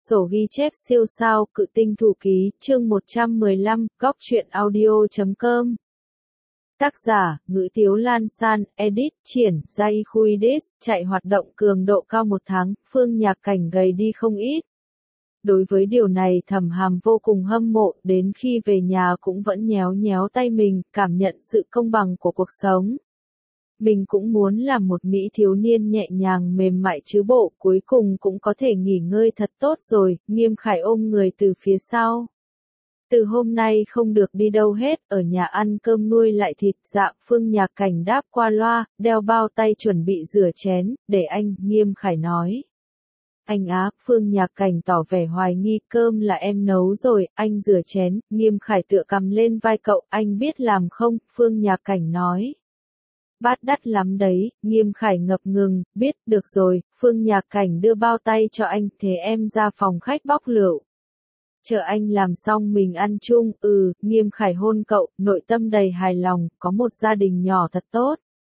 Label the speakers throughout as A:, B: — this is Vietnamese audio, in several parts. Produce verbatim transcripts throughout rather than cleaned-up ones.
A: Sổ ghi chép siêu sao, Cự tinh thủ ký, chương một trăm mười lăm, góc truyện audio chấm com. Tác giả, Ngữ Tiếu Lan San, edit, triển, Jay Khuidis, chạy hoạt động cường độ cao một tháng, Phương Nhạc Cảnh gầy đi không ít. Đối với điều này Thẩm Hàm vô cùng hâm mộ, đến khi về nhà cũng vẫn nhéo nhéo tay mình, cảm nhận sự công bằng của cuộc sống. Mình cũng muốn làm một mỹ thiếu niên nhẹ nhàng mềm mại chứ bộ, cuối cùng cũng có thể nghỉ ngơi thật tốt rồi, Nghiêm Khải ôm người từ phía sau. Từ hôm nay không được đi đâu hết, ở nhà ăn cơm nuôi lại thịt. Dạ, Phương Nhạc Cảnh đáp qua loa, đeo bao tay chuẩn bị rửa chén, để anh, Nghiêm Khải nói. Anh á, Phương Nhạc Cảnh tỏ vẻ hoài nghi, cơm là em nấu rồi, anh rửa chén. Nghiêm Khải tựa cầm lên vai cậu, anh biết làm không, Phương Nhạc Cảnh nói. Bát đắt lắm đấy, Nghiêm Khải ngập ngừng, biết, được rồi, Phương Nhạc Cảnh đưa bao tay cho anh, thế em ra phòng khách bóc rượu. Chờ anh làm xong mình ăn chung, ừ, Nghiêm Khải hôn cậu, nội tâm đầy hài lòng, có một gia đình nhỏ thật tốt.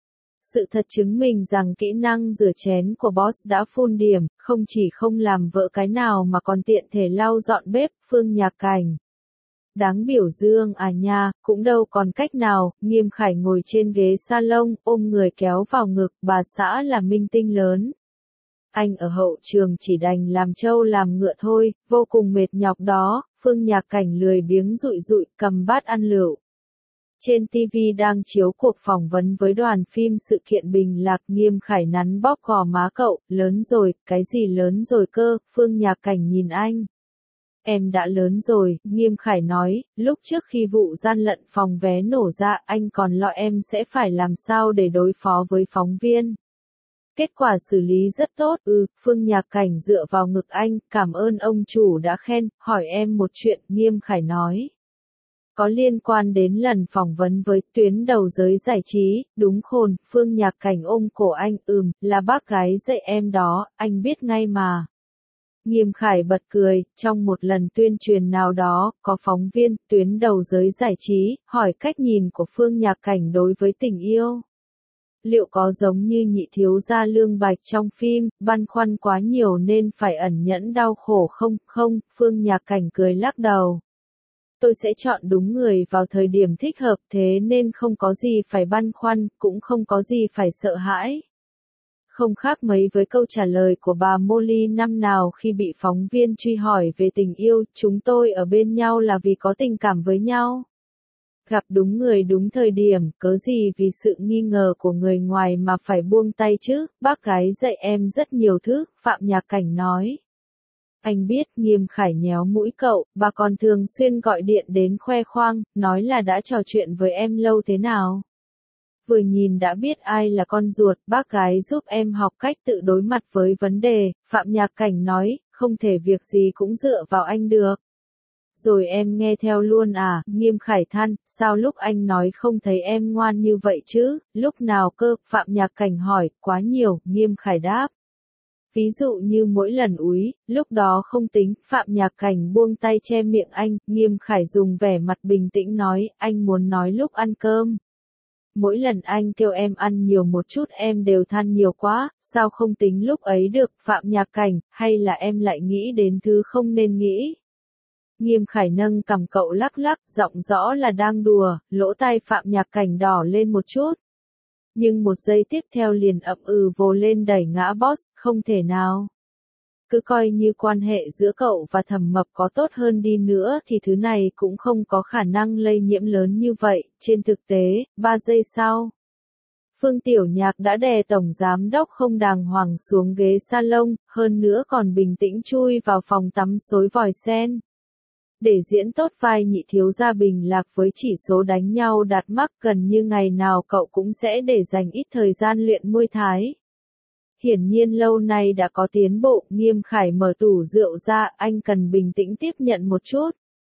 A: Sự thật chứng minh rằng kỹ năng rửa chén của boss đã full điểm, không chỉ không làm vợ cái nào mà còn tiện thể lau dọn bếp, Phương Nhạc Cảnh. Đáng biểu dương à nha, cũng đâu còn cách nào, Nghiêm Khải ngồi trên ghế salon, ôm người kéo vào ngực, bà xã là minh tinh lớn. Anh ở hậu trường chỉ đành làm trâu làm ngựa thôi, vô cùng mệt nhọc đó, Phương Nhạc Cảnh lười biếng rụi rụi, cầm bát ăn lựu. Trên ti vi đang chiếu cuộc phỏng vấn với đoàn phim Sự kiện Bình Lạc, Nghiêm Khải nắn bóp gò má cậu, lớn rồi, cái gì lớn rồi cơ, Phương Nhạc Cảnh nhìn anh. Em đã lớn rồi, Nghiêm Khải nói, lúc trước khi vụ gian lận phòng vé nổ ra anh còn lo em sẽ phải làm sao để đối phó với phóng viên. Kết quả xử lý rất tốt, ừ, Phương Nhạc Cảnh dựa vào ngực anh, cảm ơn ông chủ đã khen, hỏi em một chuyện, Nghiêm Khải nói. Có liên quan đến lần phỏng vấn với tuyến đầu giới giải trí, đúng khôn, Phương Nhạc Cảnh ôm cổ anh, ừm, là bác gái dạy em đó, anh biết ngay mà. Nghiêm Khải bật cười, trong một lần tuyên truyền nào đó, có phóng viên, tuyến đầu giới giải trí, hỏi cách nhìn của Phương Nhạc Cảnh đối với tình yêu. Liệu có giống như nhị thiếu gia Lương Bạch trong phim, băn khoăn quá nhiều nên phải ẩn nhẫn đau khổ không? Không, Phương Nhạc Cảnh cười lắc đầu. Tôi sẽ chọn đúng người vào thời điểm thích hợp, thế nên không có gì phải băn khoăn, cũng không có gì phải sợ hãi. Không khác mấy với câu trả lời của bà Molly năm nào khi bị phóng viên truy hỏi về tình yêu, chúng tôi ở bên nhau là vì có tình cảm với nhau. Gặp đúng người đúng thời điểm, cớ gì vì sự nghi ngờ của người ngoài mà phải buông tay chứ, bác gái dạy em rất nhiều thứ, Phạm Nhạc Cảnh nói. Anh biết, Nghiêm Khải nhéo mũi cậu, bà còn thường xuyên gọi điện đến khoe khoang, nói là đã trò chuyện với em lâu thế nào. Vừa nhìn đã biết ai là con ruột, bác gái giúp em học cách tự đối mặt với vấn đề, Phạm Nhạc Cảnh nói, không thể việc gì cũng dựa vào anh được. Rồi em nghe theo luôn à, Nghiêm Khải than, sao lúc anh nói không thấy em ngoan như vậy chứ, lúc nào cơ, Phạm Nhạc Cảnh hỏi, quá nhiều, Nghiêm Khải đáp. Ví dụ như mỗi lần úi, lúc đó không tính, Phạm Nhạc Cảnh buông tay che miệng anh, Nghiêm Khải dùng vẻ mặt bình tĩnh nói, anh muốn nói lúc ăn cơm. Mỗi lần anh kêu em ăn nhiều một chút em đều than nhiều quá, sao không tính lúc ấy được, Phạm Nhạc Cảnh, hay là em lại nghĩ đến thứ không nên nghĩ. Nghiêm Khải nâng cằm cậu lắc lắc, giọng rõ là đang đùa, lỗ tai Phạm Nhạc Cảnh đỏ lên một chút. Nhưng một giây tiếp theo liền ậm ừ vồ lên đẩy ngã boss, không thể nào. Cứ coi như quan hệ giữa cậu và Thẩm Mập có tốt hơn đi nữa thì thứ này cũng không có khả năng lây nhiễm lớn như vậy, trên thực tế, ba giây sau. Phương Tiểu Nhạc đã đè tổng giám đốc không đàng hoàng xuống ghế salon, hơn nữa còn bình tĩnh chui vào phòng tắm xối vòi sen. Để diễn tốt vai nhị thiếu gia Bình Lạc với chỉ số đánh nhau đạt mắc gần như ngày nào cậu cũng sẽ để dành ít thời gian luyện Muay Thái. Hiển nhiên lâu nay đã có tiến bộ, Nghiêm Khải mở tủ rượu ra, anh cần bình tĩnh tiếp nhận một chút.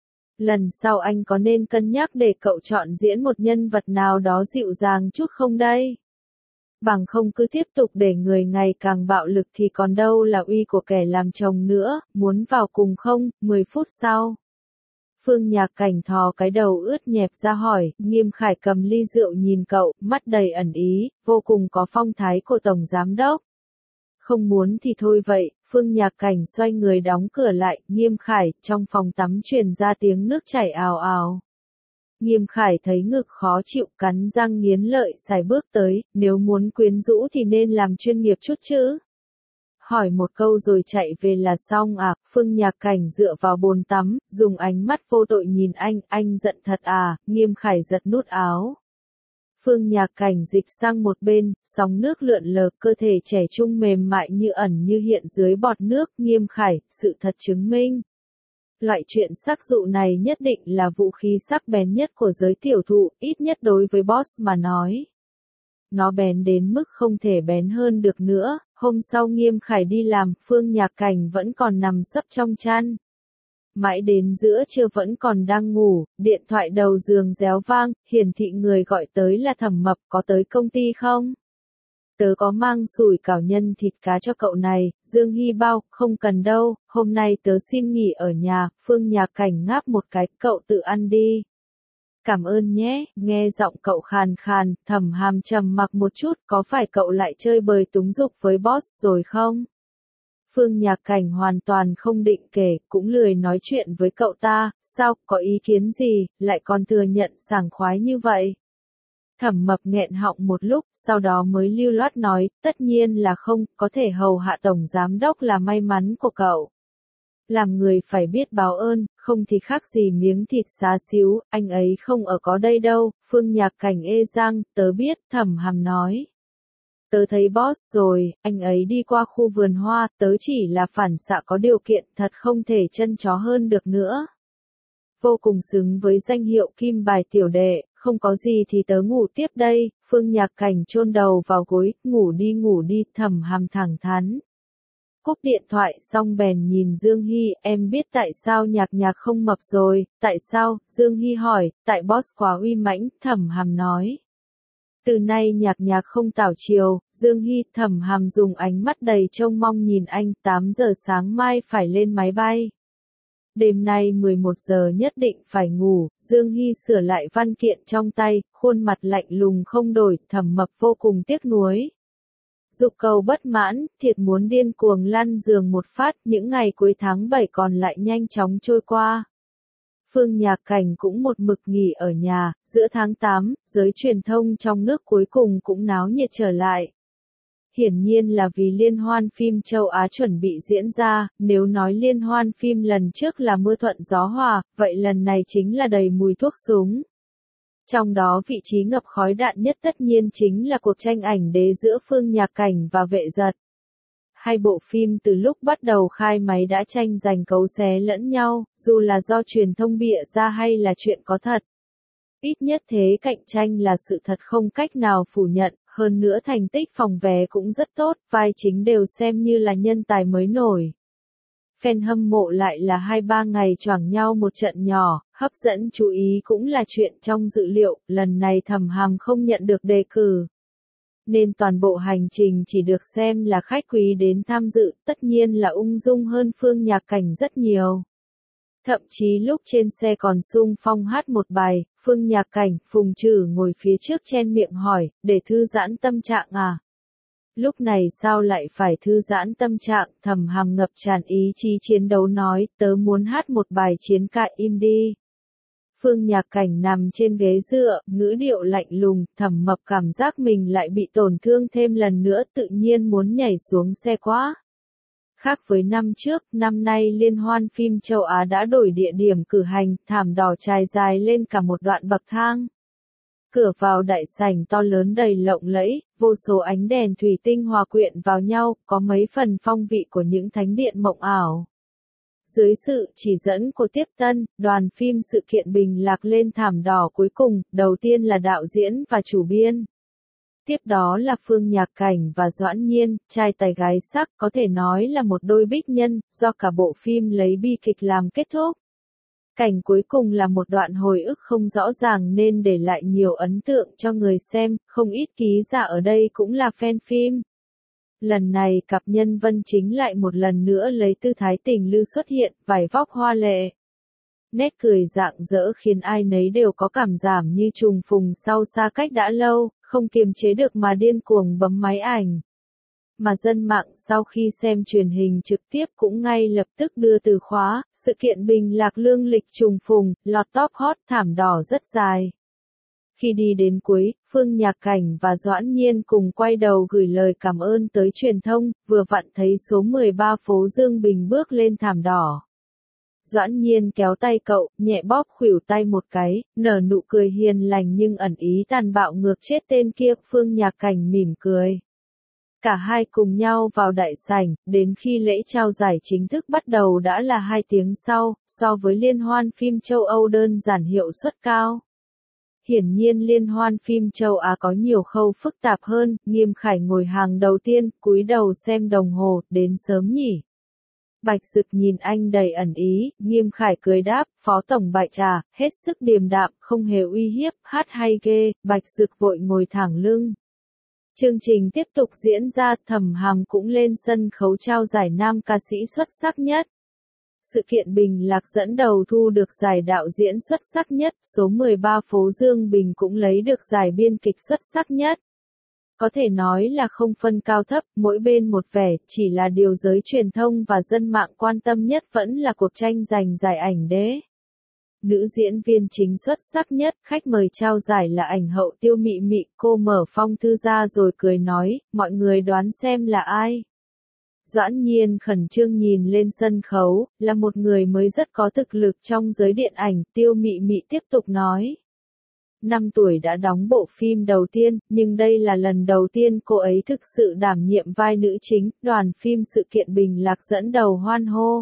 A: Lần sau anh có nên cân nhắc để cậu chọn diễn một nhân vật nào đó dịu dàng chút không đây? Bằng không cứ tiếp tục để người ngày càng bạo lực thì còn đâu là uy của kẻ làm chồng nữa, muốn vào cùng không? mười phút sau. Phương Nhạc Cảnh thò cái đầu ướt nhẹp ra hỏi, Nghiêm Khải cầm ly rượu nhìn cậu, mắt đầy ẩn ý, vô cùng có phong thái của tổng giám đốc. không muốn thì thôi vậy, Phương Nhạc Cảnh xoay người đóng cửa lại, Nghiêm Khải, trong phòng tắm truyền ra tiếng nước chảy ào ào. Nghiêm Khải thấy ngực khó chịu cắn răng nghiến lợi xài bước tới, nếu muốn quyến rũ thì nên làm chuyên nghiệp chút chứ. Hỏi một câu rồi chạy về là xong à, Phương Nhạc Cảnh dựa vào bồn tắm, dùng ánh mắt vô tội nhìn anh, anh giận thật à, Nghiêm Khải giật nút áo. Phương Nhạc Cảnh dịch sang một bên, sóng nước lượn lờ, cơ thể trẻ trung mềm mại như ẩn như hiện dưới bọt nước, Nghiêm Khải, sự thật chứng minh. Loại chuyện sắc dụ này nhất định là vũ khí sắc bén nhất của giới tiểu thụ, ít nhất đối với boss mà nói. Nó bén đến mức không thể bén hơn được nữa, hôm sau Nghiêm Khải đi làm, Phương Nhạc Cảnh vẫn còn nằm sấp trong chăn. Mãi đến giữa trưa vẫn còn đang ngủ, điện thoại đầu giường réo vang, hiển thị người gọi tới là Thẩm Mập, có tới công ty không? Tớ có mang sủi cảo nhân thịt cá cho cậu này, Dương Hy bao, không cần đâu, hôm nay tớ xin nghỉ ở nhà, Phương Nhạc Cảnh ngáp một cái, cậu tự ăn đi. Cảm ơn nhé, nghe giọng cậu khàn khàn, Thẩm Hàm trầm mặc một chút, có phải cậu lại chơi bời túng dục với boss rồi không? Phương Nhạc Cảnh hoàn toàn không định kể, cũng lười nói chuyện với cậu ta, sao, có ý kiến gì, lại còn thừa nhận sảng khoái như vậy? Thẩm Mập nghẹn họng một lúc, sau đó mới lưu loát nói, tất nhiên là không, có thể hầu hạ tổng giám đốc là may mắn của cậu. Làm người phải biết báo ơn, không thì khác gì miếng thịt xá xíu, anh ấy không ở có đây đâu, Phương Nhạc Cảnh ê răng, tớ biết, Thẩm Hàm nói. Tớ thấy boss rồi, anh ấy đi qua khu vườn hoa, tớ chỉ là phản xạ có điều kiện, thật không thể chân chó hơn được nữa. Vô cùng xứng với danh hiệu kim bài tiểu đệ, không có gì thì tớ ngủ tiếp đây, Phương Nhạc Cảnh chôn đầu vào gối, ngủ đi ngủ đi, Thẩm Hàm thẳng thắn. Cúp điện thoại xong bèn nhìn Dương Hy, em biết tại sao Nhạc Nhạc không mập rồi, tại sao, Dương Hy hỏi, tại boss quá uy mãnh, Thẩm Hàm nói. Từ nay Nhạc Nhạc không tảo chiều, Dương Hy, Thẩm Hàm dùng ánh mắt đầy trông mong nhìn anh, tám giờ sáng mai phải lên máy bay. Đêm nay mười một giờ nhất định phải ngủ, Dương Hy sửa lại văn kiện trong tay, khuôn mặt lạnh lùng không đổi, Thẩm Mập vô cùng tiếc nuối. Dục cầu bất mãn, thiệt muốn điên cuồng lăn giường một phát, những ngày cuối tháng bảy còn lại nhanh chóng trôi qua. Phương Nhạc Cảnh cũng một mực nghỉ ở nhà, giữa tháng tám, giới truyền thông trong nước cuối cùng cũng náo nhiệt trở lại. Hiển nhiên là vì liên hoan phim châu Á chuẩn bị diễn ra, nếu nói liên hoan phim lần trước là mưa thuận gió hòa, vậy lần này chính là đầy mùi thuốc súng. Trong đó vị trí ngập khói đạn nhất tất nhiên chính là cuộc tranh ảnh đế giữa Phương Nhạc Cảnh và Vệ Giật. Hai bộ phim từ lúc bắt đầu khai máy đã tranh giành cấu xé lẫn nhau, dù là do truyền thông bịa ra hay là chuyện có thật. Ít nhất thế cạnh tranh là sự thật không cách nào phủ nhận, hơn nữa thành tích phòng vé cũng rất tốt, vai chính đều xem như là nhân tài mới nổi. Fan hâm mộ lại là hai ba ngày choảng nhau một trận nhỏ, hấp dẫn chú ý cũng là chuyện trong dự liệu, lần này Thẩm Hàm không nhận được đề cử. Nên toàn bộ hành trình chỉ được xem là khách quý đến tham dự, tất nhiên là ung dung hơn Phương Nhạc Cảnh rất nhiều. Thậm chí lúc trên xe còn sung phong hát một bài, Phương Nhạc Cảnh, Phùng Trử ngồi phía trước chen miệng hỏi, để thư giãn tâm trạng à? Lúc này sao lại phải thư giãn tâm trạng, Thẩm Hàm ngập tràn ý chí chiến đấu nói, tớ muốn hát một bài chiến ca im đi. Phương Nhạc Cảnh nằm trên ghế dựa, ngữ điệu lạnh lùng, Thẩm Mập cảm giác mình lại bị tổn thương thêm lần nữa, tự nhiên muốn nhảy xuống xe quá. Khác với năm trước, năm nay liên hoan phim châu Á đã đổi địa điểm cử hành, thảm đỏ trải dài lên cả một đoạn bậc thang. Cửa vào đại sảnh to lớn đầy lộng lẫy, vô số ánh đèn thủy tinh hòa quyện vào nhau, có mấy phần phong vị của những thánh điện mộng ảo. Dưới sự chỉ dẫn của Tiếp Tân, đoàn phim sự kiện bình lạc lên thảm đỏ cuối cùng, đầu tiên là đạo diễn và chủ biên. Tiếp đó là Phương Nhạc Cảnh và Doãn Nhiên, trai tài gái sắc, có thể nói là một đôi bích nhân, do cả bộ phim lấy bi kịch làm kết thúc. Cảnh cuối cùng là một đoạn hồi ức không rõ ràng nên để lại nhiều ấn tượng cho người xem, không ít ký giả ở đây cũng là fan phim. Lần này cặp nhân vật chính lại một lần nữa lấy tư thái tình lữ xuất hiện, vải vóc hoa lệ. Nét cười rạng rỡ khiến ai nấy đều có cảm giảm như trùng phùng sau xa cách đã lâu, không kiềm chế được mà điên cuồng bấm máy ảnh. mà dân mạng sau khi xem truyền hình trực tiếp cũng ngay lập tức đưa từ khóa, sự kiện Bình Lạc Lương lịch trùng phùng, lọt top hot thảm đỏ rất dài. Khi đi đến cuối, Phương Nhạc Cảnh và Doãn Nhiên cùng quay đầu gửi lời cảm ơn tới truyền thông, vừa vặn thấy số mười ba phố Dương Bình bước lên thảm đỏ. Doãn Nhiên kéo tay cậu, nhẹ bóp khuỷu tay một cái, nở nụ cười hiền lành nhưng ẩn ý tàn bạo ngược chết tên kia, Phương Nhạc Cảnh mỉm cười. Cả hai cùng nhau vào đại sảnh, đến khi lễ trao giải chính thức bắt đầu đã là hai tiếng sau, so với liên hoan phim châu Âu đơn giản hiệu suất cao. Hiển nhiên liên hoan phim châu Á có nhiều khâu phức tạp hơn, Nghiêm Khải ngồi hàng đầu tiên, cúi đầu xem đồng hồ, đến sớm nhỉ. Bạch Dực nhìn anh đầy ẩn ý, Nghiêm Khải cười đáp, Phó Tổng Bạch à, hết sức điềm đạm, không hề uy hiếp, hát hay ghê, Bạch Dực vội ngồi thẳng lưng. Chương trình tiếp tục diễn ra, Thẩm Hàm cũng lên sân khấu trao giải nam ca sĩ xuất sắc nhất. Sự kiện Bình Lạc dẫn đầu thu được giải đạo diễn xuất sắc nhất, số mười ba phố Dương Bình cũng lấy được giải biên kịch xuất sắc nhất. Có thể nói là không phân cao thấp, mỗi bên một vẻ, chỉ là điều giới truyền thông và dân mạng quan tâm nhất vẫn là cuộc tranh giành giải ảnh đế. Nữ diễn viên chính xuất sắc nhất, khách mời trao giải là ảnh hậu Tiêu Mị Mị, cô mở phong thư ra rồi cười nói, mọi người đoán xem là ai. Doãn Nhiên khẩn trương nhìn lên sân khấu, là một người mới rất có thực lực trong giới điện ảnh, Tiêu Mị Mị tiếp tục nói. Năm tuổi đã đóng bộ phim đầu tiên, nhưng đây là lần đầu tiên cô ấy thực sự đảm nhiệm vai nữ chính, đoàn phim sự kiện Bình Lạc dẫn đầu hoan hô.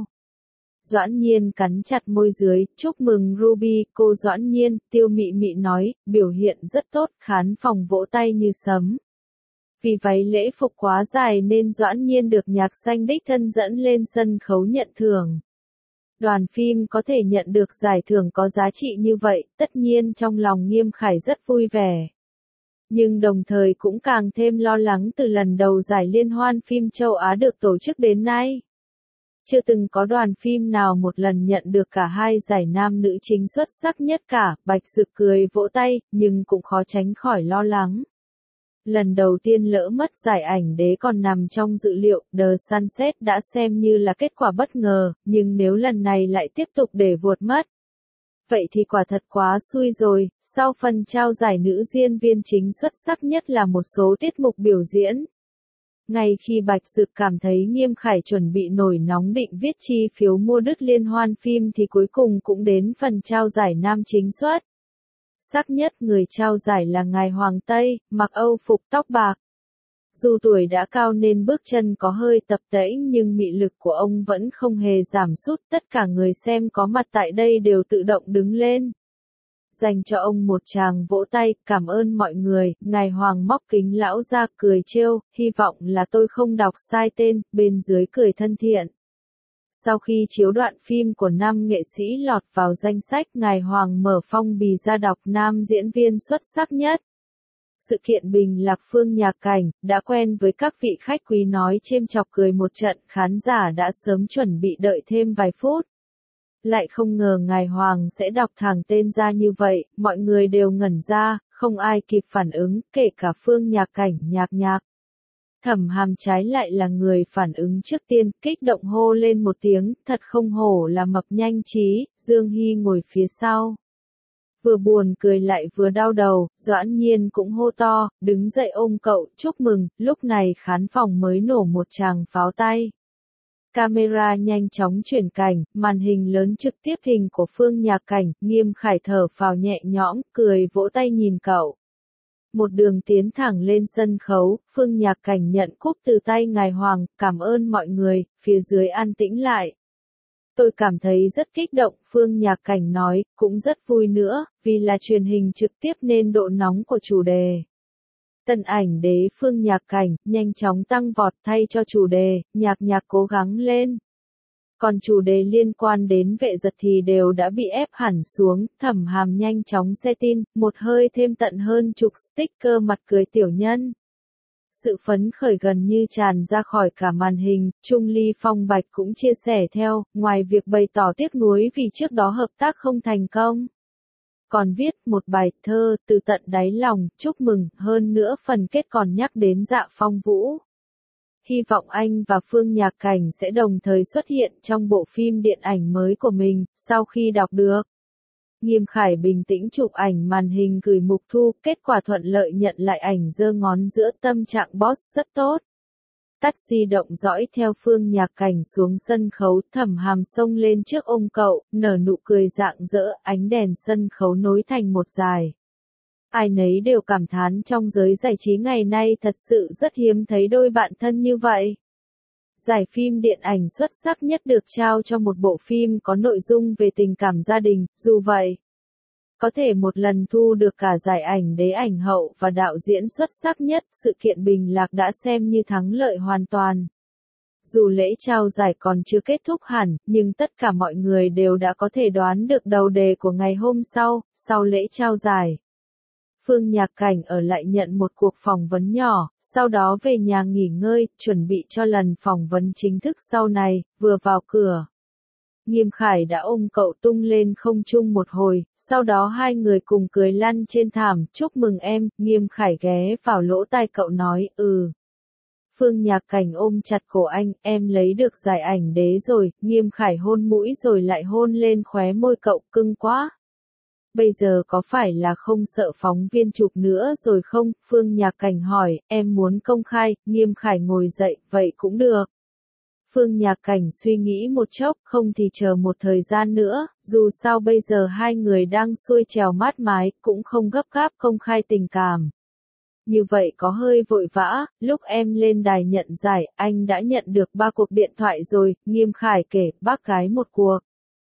A: Doãn Nhiên cắn chặt môi dưới, chúc mừng Ruby, cô Doãn Nhiên, Tiêu Mị Mị nói, biểu hiện rất tốt, khán phòng vỗ tay như sấm. Vì váy lễ phục quá dài nên Doãn Nhiên được nhạc xanh đích thân dẫn lên sân khấu nhận thưởng. Đoàn phim có thể nhận được giải thưởng có giá trị như vậy, tất nhiên trong lòng Nghiêm Khải rất vui vẻ. Nhưng đồng thời cũng càng thêm lo lắng từ lần đầu giải liên hoan phim châu Á được tổ chức đến nay. Chưa từng có đoàn phim nào một lần nhận được cả hai giải nam nữ chính xuất sắc nhất cả, Bạch Dực cười vỗ tay, nhưng cũng khó tránh khỏi lo lắng. Lần đầu tiên lỡ mất giải ảnh đế còn nằm trong dự liệu, The Sunset đã xem như là kết quả bất ngờ, nhưng nếu lần này lại tiếp tục để vụt mất. Vậy thì quả thật quá xui rồi, sau phần trao giải nữ diễn viên chính xuất sắc nhất là một số tiết mục biểu diễn. Ngay khi Bạch Dực cảm thấy Nghiêm Khải chuẩn bị nổi nóng định viết chi phiếu mua đứt liên hoan phim thì cuối cùng cũng đến phần trao giải nam chính xuất. Sắc nhất người trao giải là ngài Hoàng Tây, mặc Âu phục tóc bạc. Dù tuổi đã cao nên bước chân có hơi tập tễnh nhưng mị lực của ông vẫn không hề giảm sút, tất cả người xem có mặt tại đây đều tự động đứng lên. Dành cho ông một tràng vỗ tay, cảm ơn mọi người, ngài Hoàng móc kính lão ra cười trêu, hy vọng là tôi không đọc sai tên, bên dưới cười thân thiện. Sau khi chiếu đoạn phim của năm nghệ sĩ lọt vào danh sách, ngài Hoàng mở phong bì ra đọc nam diễn viên xuất sắc nhất. Sự kiện Bình Lạc Phương Nhạc Cảnh, đã quen với các vị khách quý nói chêm chọc cười một trận, khán giả đã sớm chuẩn bị đợi thêm vài phút. Lại không ngờ ngài Hoàng sẽ đọc thẳng tên ra như vậy, mọi người đều ngẩn ra, không ai kịp phản ứng, kể cả Phương Nhạc Cảnh, nhạc nhạc. Thẩm Hàm trái lại là người phản ứng trước tiên, kích động hô lên một tiếng, thật không hổ là mập nhanh trí, Dương Hy ngồi phía sau. Vừa buồn cười lại vừa đau đầu, Doãn Nhiên cũng hô to, đứng dậy ôm cậu, chúc mừng, lúc này khán phòng mới nổ một tràng pháo tay. Camera nhanh chóng chuyển cảnh, màn hình lớn trực tiếp hình của Phương Nhạc Cảnh, Nghiêm Khải thở phào nhẹ nhõm, cười vỗ tay nhìn cậu. Một đường tiến thẳng lên sân khấu, Phương Nhạc Cảnh nhận cúp từ tay ngài Hoàng, cảm ơn mọi người, phía dưới an tĩnh lại. Tôi cảm thấy rất kích động, Phương Nhạc Cảnh nói, cũng rất vui nữa, vì là truyền hình trực tiếp nên độ nóng của chủ đề. Tân ảnh đế Phương Nhạc Cảnh, nhanh chóng tăng vọt thay cho chủ đề, nhạc nhạc cố gắng lên. Còn chủ đề liên quan đến vệ giật thì đều đã bị ép hẳn xuống, Thẩm Hàm nhanh chóng xe tin, một hơi thêm tận hơn chục sticker mặt cười tiểu nhân. Sự phấn khởi gần như tràn ra khỏi cả màn hình, Trung Ly Phong Bạch cũng chia sẻ theo, ngoài việc bày tỏ tiếc nuối vì trước đó hợp tác không thành công. Còn viết một bài thơ, từ tận đáy lòng, chúc mừng, hơn nữa phần kết còn nhắc đến Dạ Phong Vũ. hy vọng anh và Phương Nhạc Cảnh sẽ đồng thời xuất hiện trong bộ phim điện ảnh mới của mình, sau khi đọc được. Nghiêm Khải bình tĩnh chụp ảnh màn hình gửi Mục Thu, kết quả thuận lợi nhận lại ảnh giơ ngón giữa, tâm trạng boss rất tốt. Taxi động dõi theo Phương Nhạc Cảnh xuống sân khấu, Thẩm Hàm xông lên trước ôm cậu, nở nụ cười rạng rỡ, ánh đèn sân khấu nối thành một dài. Ai nấy đều cảm thán trong giới giải trí ngày nay thật sự rất hiếm thấy đôi bạn thân như vậy. Giải phim điện ảnh xuất sắc nhất được trao cho một bộ phim có nội dung về tình cảm gia đình, dù vậy, có thể một lần thu được cả giải ảnh đế ảnh hậu và đạo diễn xuất sắc nhất, sự kiện bình lạc đã xem như thắng lợi hoàn toàn. Dù lễ trao giải còn chưa kết thúc hẳn, nhưng tất cả mọi người đều đã có thể đoán được đầu đề của ngày hôm sau, sau lễ trao giải. Phương Nhạc Cảnh ở lại nhận một cuộc phỏng vấn nhỏ, sau đó về nhà nghỉ ngơi, chuẩn bị cho lần phỏng vấn chính thức sau này, vừa vào cửa. Nghiêm Khải đã ôm cậu tung lên không trung một hồi, sau đó hai người cùng cười lăn trên thảm, chúc mừng em, Nghiêm Khải ghé vào lỗ tai cậu nói, ừ. Phương Nhạc Cảnh ôm chặt cổ anh, em lấy được giải ảnh đế rồi, Nghiêm Khải hôn mũi rồi lại hôn lên khóe môi cậu, cưng quá. Bây giờ có phải là không sợ phóng viên chụp nữa rồi không? Phương Nhạc Cảnh hỏi, em muốn công khai, Nghiêm Khải ngồi dậy, vậy cũng được. Phương Nhạc Cảnh suy nghĩ một chốc, không thì chờ một thời gian nữa, dù sao bây giờ hai người đang xuôi trèo mát mái, cũng không gấp gáp công khai tình cảm. Như vậy có hơi vội vã, lúc em lên đài nhận giải, anh đã nhận được ba cuộc điện thoại rồi, Nghiêm Khải kể, bác gái một cuộc.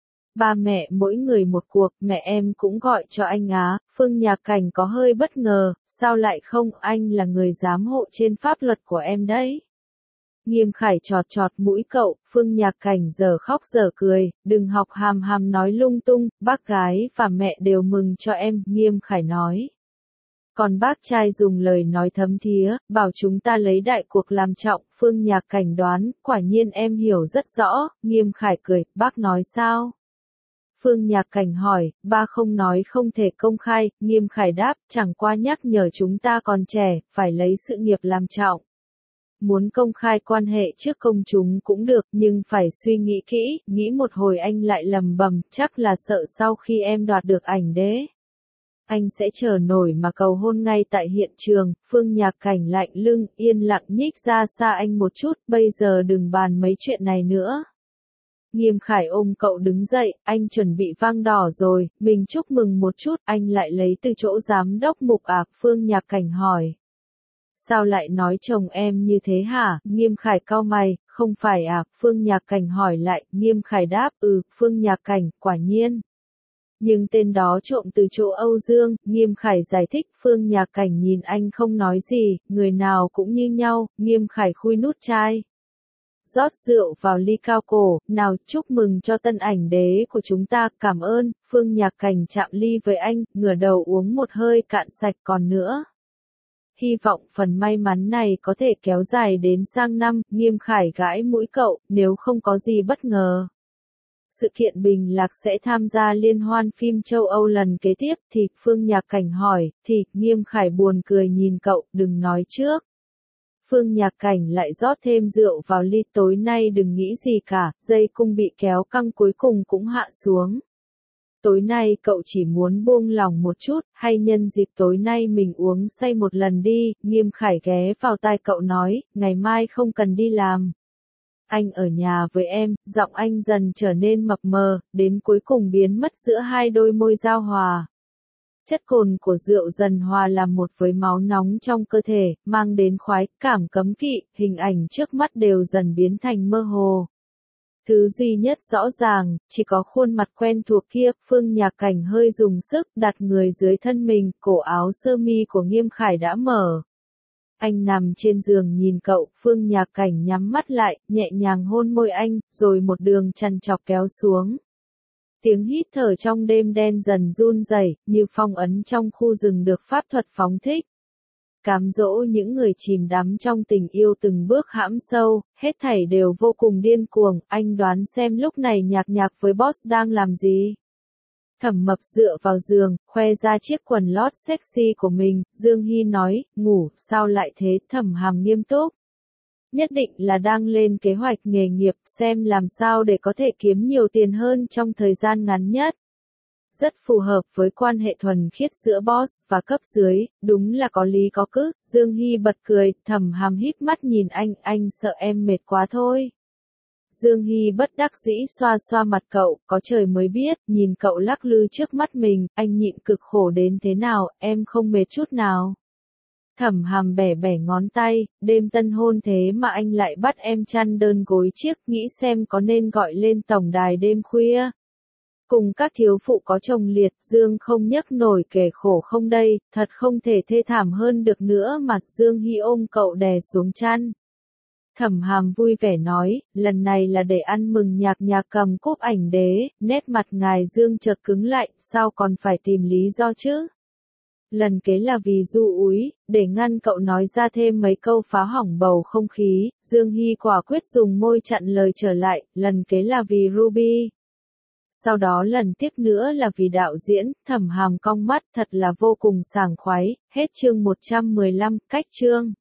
A: Ba mẹ mỗi người một cuộc, mẹ em cũng gọi cho anh á, Phương Nhạc Cảnh có hơi bất ngờ, sao lại không, anh là người giám hộ trên pháp luật của em đấy. Nghiêm Khải chọt chọt mũi cậu, Phương Nhạc Cảnh giờ khóc giờ cười, đừng học hàm hàm nói lung tung, bác gái và mẹ đều mừng cho em, Nghiêm Khải nói. Còn bác trai dùng lời nói thấm thía, bảo chúng ta lấy đại cuộc làm trọng, Phương Nhạc Cảnh đoán, quả nhiên em hiểu rất rõ, Nghiêm Khải cười, bác nói sao? Phương Nhạc Cảnh hỏi, ba không nói không thể công khai, Nghiêm Khải đáp, chẳng qua nhắc nhở chúng ta còn trẻ, phải lấy sự nghiệp làm trọng. Muốn công khai quan hệ trước công chúng cũng được, nhưng phải suy nghĩ kỹ, nghĩ một hồi anh lại lầm bầm, chắc là sợ sau khi em đoạt được ảnh đế. Anh sẽ chờ nổi mà cầu hôn ngay tại hiện trường, Phương Nhạc Cảnh lạnh lưng, yên lặng nhích ra xa anh một chút, bây giờ đừng bàn mấy chuyện này nữa. Nghiêm Khải ôm cậu đứng dậy, anh chuẩn bị vang đỏ rồi, mình chúc mừng một chút, anh lại lấy từ chỗ giám đốc Mục à, Phương Nhạc Cảnh hỏi. Sao lại nói chồng em như thế hả? Nghiêm Khải cau mày, không phải à? Phương Nhạc Cảnh hỏi lại, Nghiêm Khải đáp, ừ, Phương Nhạc Cảnh, quả nhiên. Nhưng tên đó trộm từ chỗ Âu Dương, Nghiêm Khải giải thích, Phương Nhạc Cảnh nhìn anh không nói gì, người nào cũng như nhau, Nghiêm Khải khui nút chai. Rót rượu vào ly cao cổ, nào chúc mừng cho tân ảnh đế của chúng ta, cảm ơn, Phương Nhạc Cảnh chạm ly với anh, ngửa đầu uống một hơi cạn sạch còn nữa. Hy vọng phần may mắn này có thể kéo dài đến sang năm, Nghiêm Khải gãi mũi cậu, nếu không có gì bất ngờ. Sự kiện bình lạc sẽ tham gia liên hoan phim châu Âu lần kế tiếp thì, Phương Nhạc Cảnh hỏi, thì, Nghiêm Khải buồn cười nhìn cậu, đừng nói trước. Phương Nhạc Cảnh lại rót thêm rượu vào ly, tối nay đừng nghĩ gì cả, dây cung bị kéo căng cuối cùng cũng hạ xuống. Tối nay cậu chỉ muốn buông lòng một chút, hay nhân dịp tối nay mình uống say một lần đi, Nghiêm Khải ghé vào tai cậu nói, ngày mai không cần đi làm. Anh ở nhà với em, giọng anh dần trở nên mập mờ, đến cuối cùng biến mất giữa hai đôi môi giao hòa. Chất cồn của rượu dần hòa làm một với máu nóng trong cơ thể, mang đến khoái cảm cấm kỵ, hình ảnh trước mắt đều dần biến thành mơ hồ. Thứ duy nhất rõ ràng, chỉ có khuôn mặt quen thuộc kia, Phương Nhạc Cảnh hơi dùng sức đặt người dưới thân mình, cổ áo sơ mi của Nghiêm Khải đã mở. Anh nằm trên giường nhìn cậu, Phương Nhạc Cảnh nhắm mắt lại, nhẹ nhàng hôn môi anh, rồi một đường chằn chọc kéo xuống. Tiếng hít thở trong đêm đen dần run rẩy, như phong ấn trong khu rừng được pháp thuật phóng thích. Cám dỗ những người chìm đắm trong tình yêu từng bước hãm sâu, hết thảy đều vô cùng điên cuồng, anh đoán xem lúc này Nhạc Nhạc với boss đang làm gì. Thẩm Mập dựa vào giường, khoe ra chiếc quần lót sexy của mình, Dương Hy nói, ngủ, sao lại thế, Thẩm Hàm nghiêm túc. Nhất định là đang lên kế hoạch nghề nghiệp xem làm sao để có thể kiếm nhiều tiền hơn trong thời gian ngắn nhất. Rất phù hợp với quan hệ thuần khiết giữa boss và cấp dưới, đúng là có lý có cứ. Dương Hy bật cười, Thẩm Hàm híp mắt nhìn anh, anh sợ em mệt quá thôi. Dương Hy bất đắc dĩ xoa xoa mặt cậu, có trời mới biết, nhìn cậu lắc lư trước mắt mình, anh nhịn cực khổ đến thế nào, em không mệt chút nào. Thẩm Hàm bẻ bẻ ngón tay, đêm tân hôn thế mà anh lại bắt em chăn đơn gối chiếc, nghĩ xem có nên gọi lên tổng đài đêm khuya. Cùng các thiếu phụ có chồng liệt, Dương không nhấc nổi kể khổ không đây, thật không thể thê thảm hơn được nữa mà. Dương Hy ôm cậu đè xuống chăn. Thẩm Hàm vui vẻ nói, lần này là để ăn mừng Nhạc Nhạc cầm cúp ảnh đế, nét mặt ngài Dương chợt cứng lại, sao còn phải tìm lý do chứ? Lần kế là vì Du Úy, để ngăn cậu nói ra thêm mấy câu phá hỏng bầu không khí, Dương Hy quả quyết dùng môi chặn lời trở lại, lần kế là vì Ruby. Sau đó lần tiếp nữa là vì đạo diễn, Thẩm Hàm cong mắt, thật là vô cùng sảng khoái. Hết chương một trăm mười lăm, cách chương.